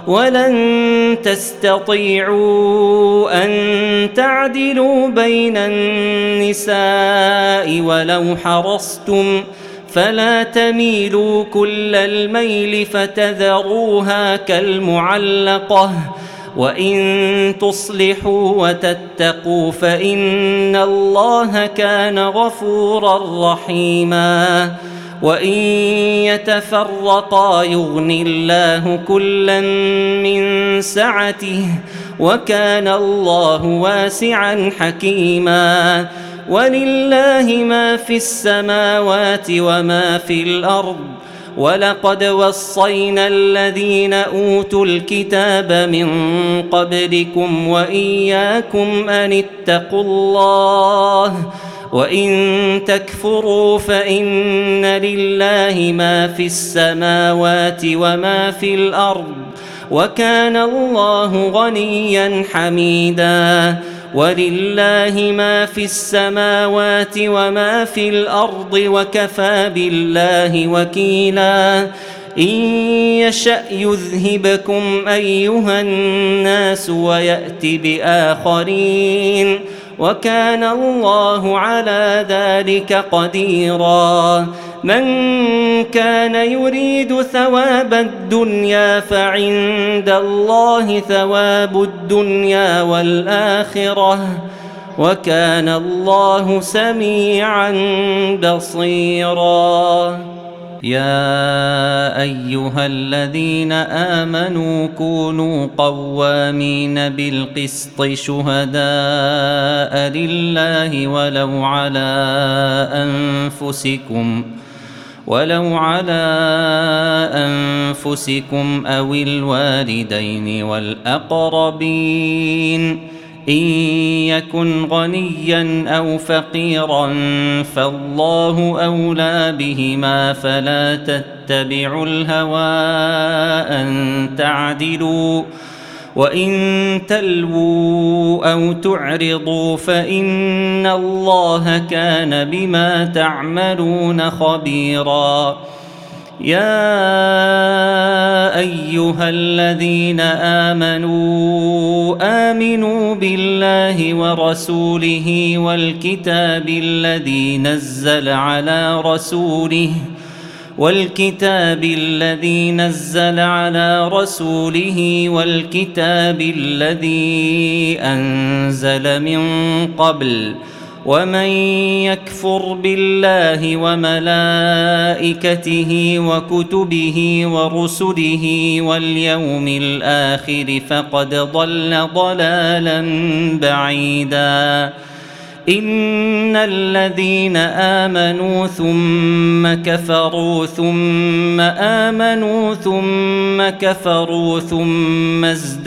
ولن تستطيعوا أن تعدلوا بين النساء ولو حرصتم فلا تميلوا كل الميل فتذروها كالمعلقة وإن تصلحوا وتتقوا فإن الله كان غفورا رحيما وإن يتفرقا يغن الله كلا من سعته وكان الله واسعا حكيما ولله ما في السماوات وما في الأرض ولقد وصينا الذين أوتوا الكتاب من قبلكم وإياكم أن اتقوا الله وإن تكفروا فإن لله ما في السماوات وما في الأرض وكان الله غنيا حميدا ولله ما في السماوات وما في الأرض وكفى بالله وكيلا إن يشأ يذهبكم أيها الناس ويأت بآخرين وكان الله على ذلك قديرا من كان يريد ثواب الدنيا فعند الله ثواب الدنيا والآخرة وكان الله سميعا بصيرا يا أيها الذين آمنوا كونوا قوامين بالقسط شهداء لله ولو على أنفسكم أو الوالدين والأقربين إن يكن غنيا أو فقيرا فالله أولى بهما فلا تتبعوا الهوى أن تعدلوا وإن تلووا أو تعرضوا فإن الله كان بما تعملون خبيرا يا أيها الذين آمنوا بالله ورسوله والكتاب الذي نزل على رسوله والكتاب الذي أنزل من قبل ومن يكفر بالله وملائكته وكتبه ورسله واليوم الآخر فقد ضل ضلالا بعيدا إن الذين آمنوا ثم كفروا ثم آمنوا ثم كفروا ثم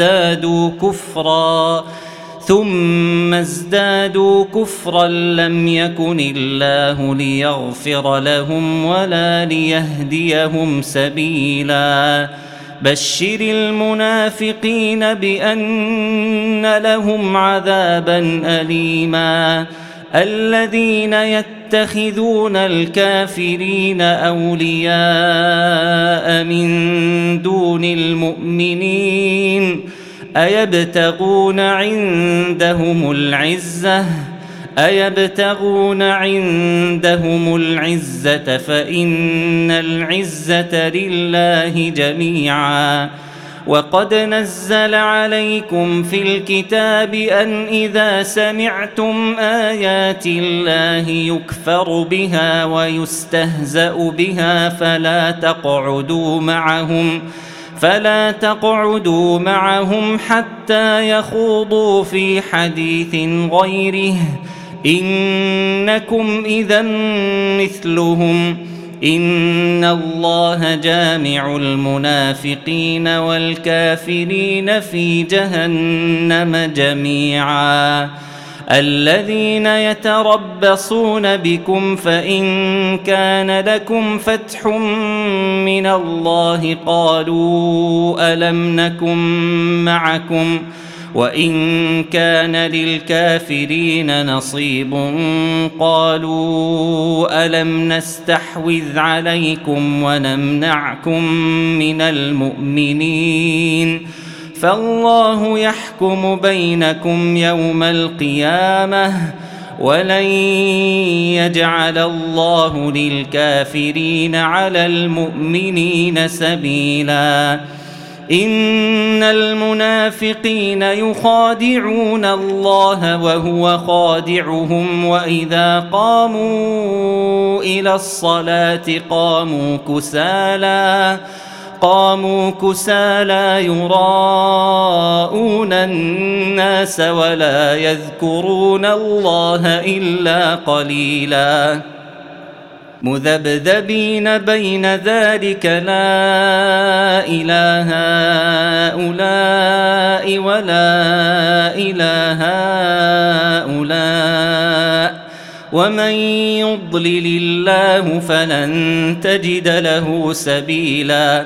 ازدادوا كفرا لم يكن الله ليغفر لهم ولا ليهديهم سبيلا بشر المنافقين بأن لهم عذابا أليما الذين يتخذون الكافرين أولياء من دون المؤمنين أيبتغون عندهم العزة فإن العزة لله جميعا وقد نزل عليكم في الكتاب أن إذا سمعتم آيات الله يكفر بها ويستهزأ بها فلا تقعدوا معهم حتى يخوضوا في حديث غيره إنكم إذا مثلهم إن الله جامع المنافقين والكافرين في جهنم جميعا الذين يتربصون بكم فإن كان لكم فتح من الله قالوا ألم نكن معكم وإن كان للكافرين نصيب قالوا ألم نستحوذ عليكم ونمنعكم من المؤمنين فالله يحكم بينكم يوم القيامة ولن يجعل الله للكافرين على المؤمنين سبيلا إن المنافقين يخادعون الله وهو خادعهم وإذا قاموا إلى الصلاة قاموا كسالى يراءون الناس ولا يذكرون الله إلا قليلا مذبذبين بين ذلك لا إله هؤلاء ولا إله هؤلاء ومن يضلل الله فلن تجد له سبيلا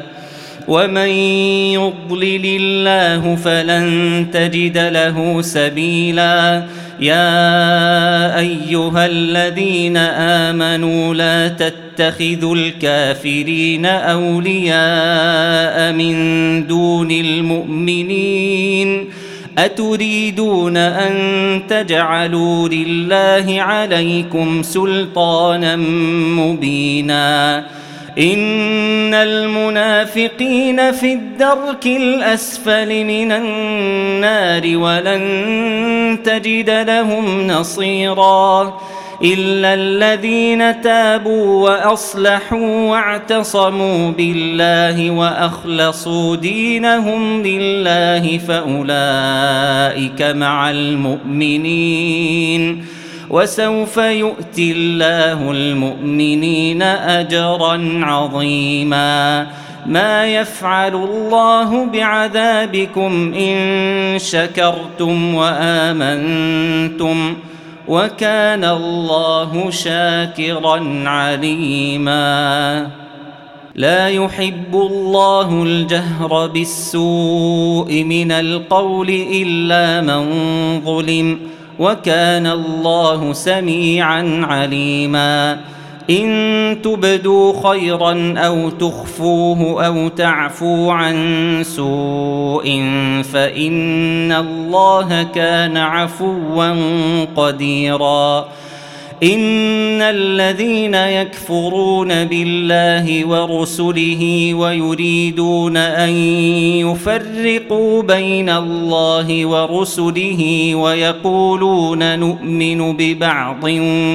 يا أيها الذين آمنوا لا تتخذوا الكافرين أولياء من دون المؤمنين أتريدون أن تجعلوا لله عليكم سلطانا مبينا إن المنافقين في الدرك الأسفل من النار ولن تجد لهم نصيرا إلا الذين تابوا وأصلحوا واعتصموا بالله وأخلصوا دينهم لله فأولئك مع المؤمنين وسوف يؤتي الله المؤمنين أجرا عظيما ما يفعل الله بعذابكم إن شكرتم وآمنتم وكان الله شاكرا عليما لا يحب الله الجهر بالسوء من القول إلا من ظلم وكان الله سميعا عليما إن تبدوا خيرا أو تخفوه أو تعفوا عن سوء فإن الله كان عفوا قديرا إن الذين يكفرون بالله ورسله ويريدون أن يفرقوا بين الله ورسله ويقولون نؤمن ببعض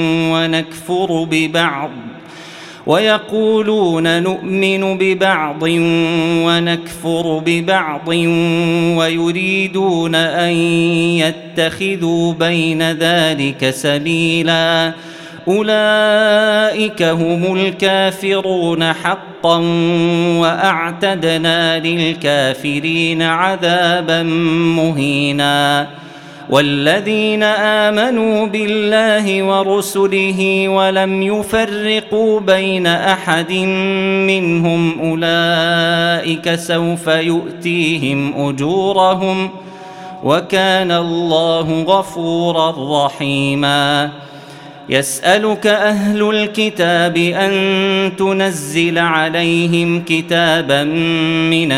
ونكفر ببعض ويريدون أن يتخذوا بين ذلك سبيلا أولئك هم الكافرون حقا وأعتدنا للكافرين عذابا مهينا والذين آمنوا بالله ورسله ولم يفرقوا بين أحد منهم أولئك سوف يؤتيهم أجورهم وكان الله غفورا رحيما يسألك أهل الكتاب أن تنزل عليهم كتابا من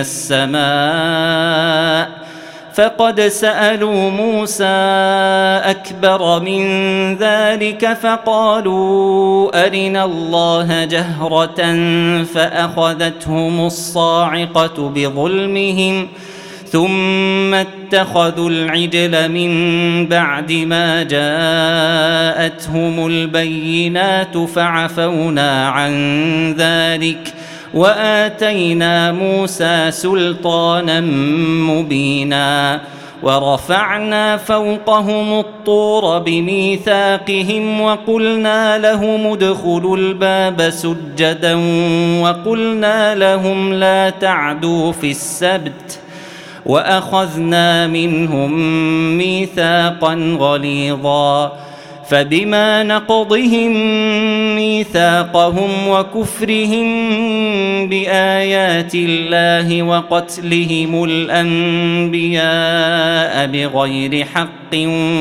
السماء فقد سألوا موسى أكبر من ذلك فقالوا أرنا الله جهرة فأخذتهم الصاعقة بظلمهم ثم اتخذوا العجل من بعد ما جاءتهم البينات فعفونا عن ذلك وآتينا موسى سلطانا مبينا ورفعنا فوقهم الطور بميثاقهم وقلنا لهم ادخلوا الباب سجدا وقلنا لهم لا تعدوا في السبت وأخذنا منهم ميثاقا غليظا فبما نقضهم ميثاقهم وكفرهم بآيات الله وقتلهم الأنبياء بغير حق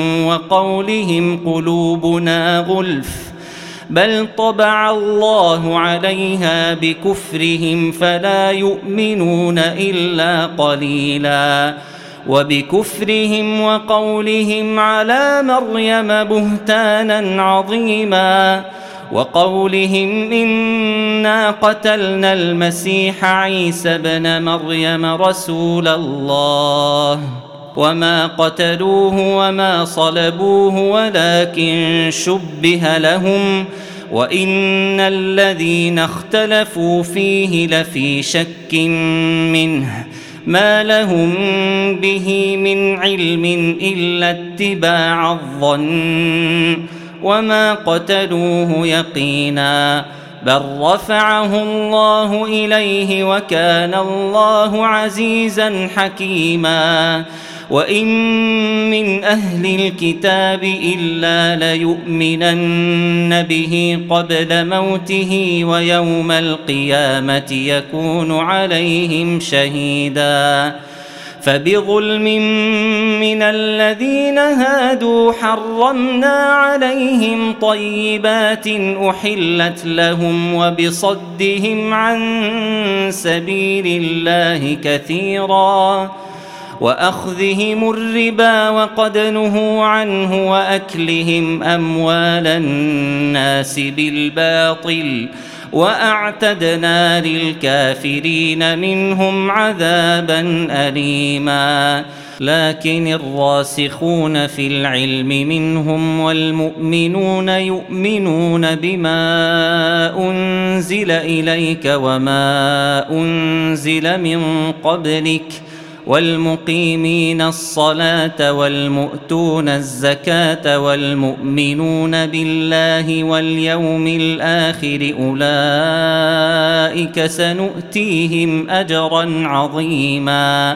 وقولهم قلوبنا غلف بل طبع الله عليها بكفرهم فلا يؤمنون إلا قليلا وبكفرهم وقولهم على مريم بهتانا عظيما وقولهم إنا قتلنا المسيح عيسى ابن مريم رسول الله وما قتلوه وما صلبوه ولكن شبه لهم وإن الذين اختلفوا فيه لفي شك منه ما لهم به من علم إلا اتباع الظن وما قتلوه يقينا بل رفعه الله إليه وكان الله عزيزا حكيما وإن من أهل الكتاب إلا ليؤمنن به قبل موته ويوم القيامة يكون عليهم شهيدا فبظلم من الذين هادوا حرمنا عليهم طيبات أحلت لهم وبصدهم عن سبيل الله كثيرا وأخذهم الربا وقد نهوا عنه وأكلهم أموال الناس بالباطل وأعتدنا للكافرين منهم عذابا أليما لكن الراسخون في العلم منهم والمؤمنون يؤمنون بما أنزل إليك وما أنزل من قبلك والمقيمين الصلاة والمؤتون الزكاة والمؤمنون بالله واليوم الآخر أولئك سنؤتيهم أجرا عظيما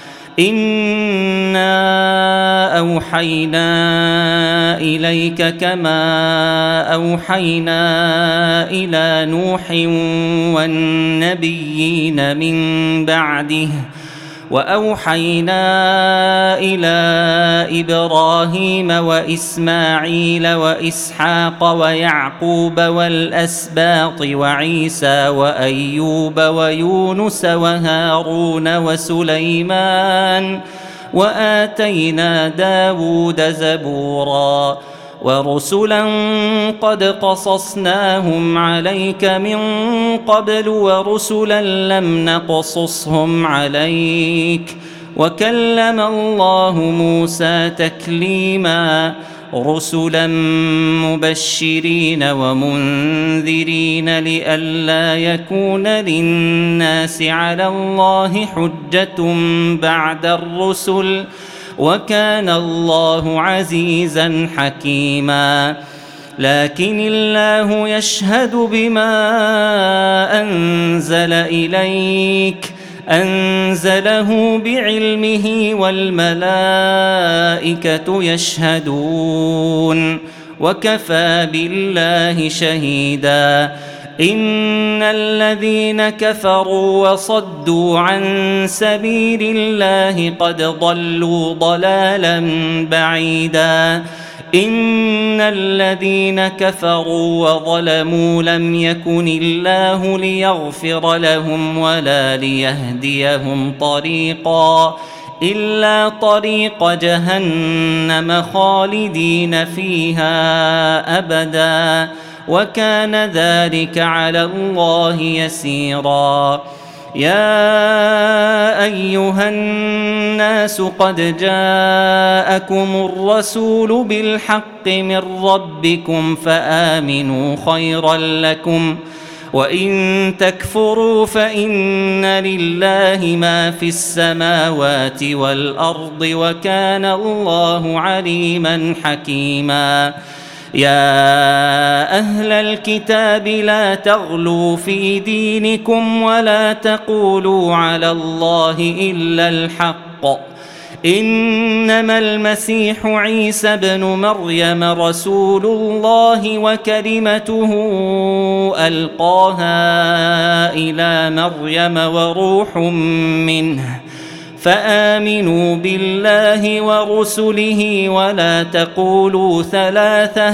إنا أوحينا إليك كما أوحينا إلى نوح والنبيين من بعده وأوحينا إلى إبراهيم وإسماعيل وإسحاق ويعقوب والأسباط وعيسى وأيوب ويونس وهارون وسليمان وآتينا داود زبورا ورسلا قد قصصناهم عليك من قبل ورسلا لم نقصصهم عليك وكلم الله موسى تكليما رسلا مبشرين ومنذرين لئلا يكون للناس على الله حجة بعد الرسل وكان الله عزيزا حكيما لكن الله يشهد بما أنزل إليك أنزله بعلمه والملائكة يشهدون وكفى بالله شهيدا إن الذين كفروا وصدوا عن سبيل الله قد ضلوا ضلالا بعيدا إن الذين كفروا وظلموا لم يكن الله ليغفر لهم ولا ليهديهم طريقا إلا طريق جهنم خالدين فيها أبدا وكان ذلك على الله يسيرا يا أيها الناس قد جاءكم الرسول بالحق من ربكم فآمنوا خيرا لكم وإن تكفروا فإن لله ما في السماوات والأرض وكان الله عليما حكيما يا أهل الكتاب لا تغلوا في دينكم ولا تقولوا على الله إلا الحق إنما المسيح عيسى بن مريم رسول الله وكلمته ألقاها إلى مريم وروح منه فآمنوا بالله ورسله ولا تقولوا ثلاثة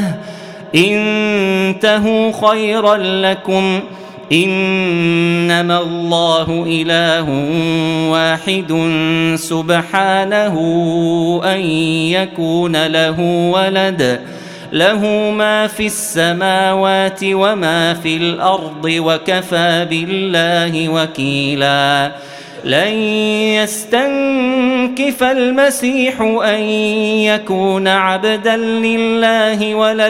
انتهوا خيرا لكم إنما الله إله واحد سبحانه أن يكون له ولد له ما في السماوات وما في الأرض وكفى بالله وكيلا لن يستنكف المسيح أن يكون عبدا لله ولا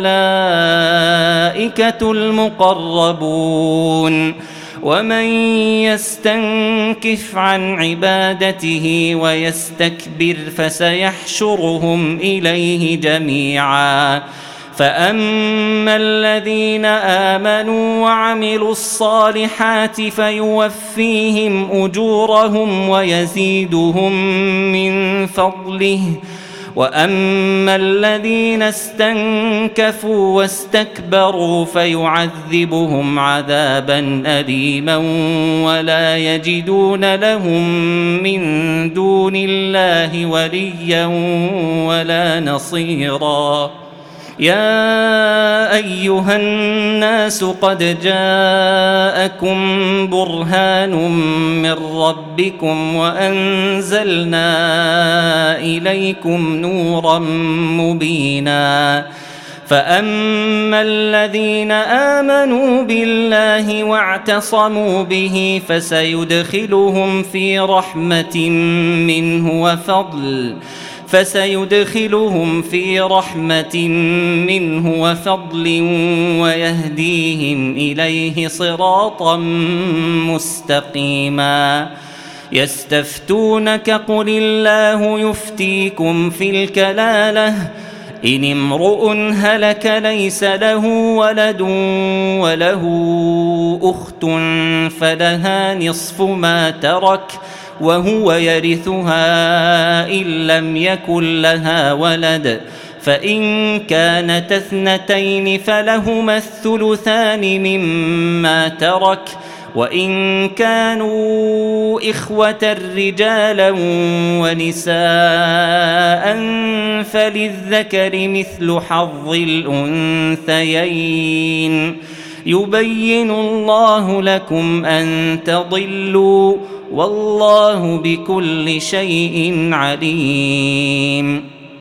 الملائكة المقربون ومن يستنكف عن عبادته ويستكبر فسيحشرهم إليه جميعا فأما الذين آمنوا وعملوا الصالحات فيوفيهم أجورهم ويزيدهم من فضله وأما الذين استنكفوا واستكبروا فيعذبهم عذابا أليما ولا يجدون لهم من دون الله وليا ولا نصيرا يا أيها الناس قد جاءكم برهان من ربكم وأنزلنا إليكم نورا مبينا فأما الذين آمنوا بالله واعتصموا به فسيدخلهم في رحمة منه وفضل ويهديهم إليه صراطا مستقيما يستفتونك قل الله يفتيكم في الكلالة إن امرؤ هلك ليس له ولد وله أخت فلها نصف ما ترك وهو يرثها إن لم يكن لها ولد فإن كانت اثنتين فلهما الثلثان مما ترك وإن كانوا إخوة رجالا ونساء فللذكر مثل حظ الأنثيين يبين الله لكم أن تضلوا والله بكل شيء عليم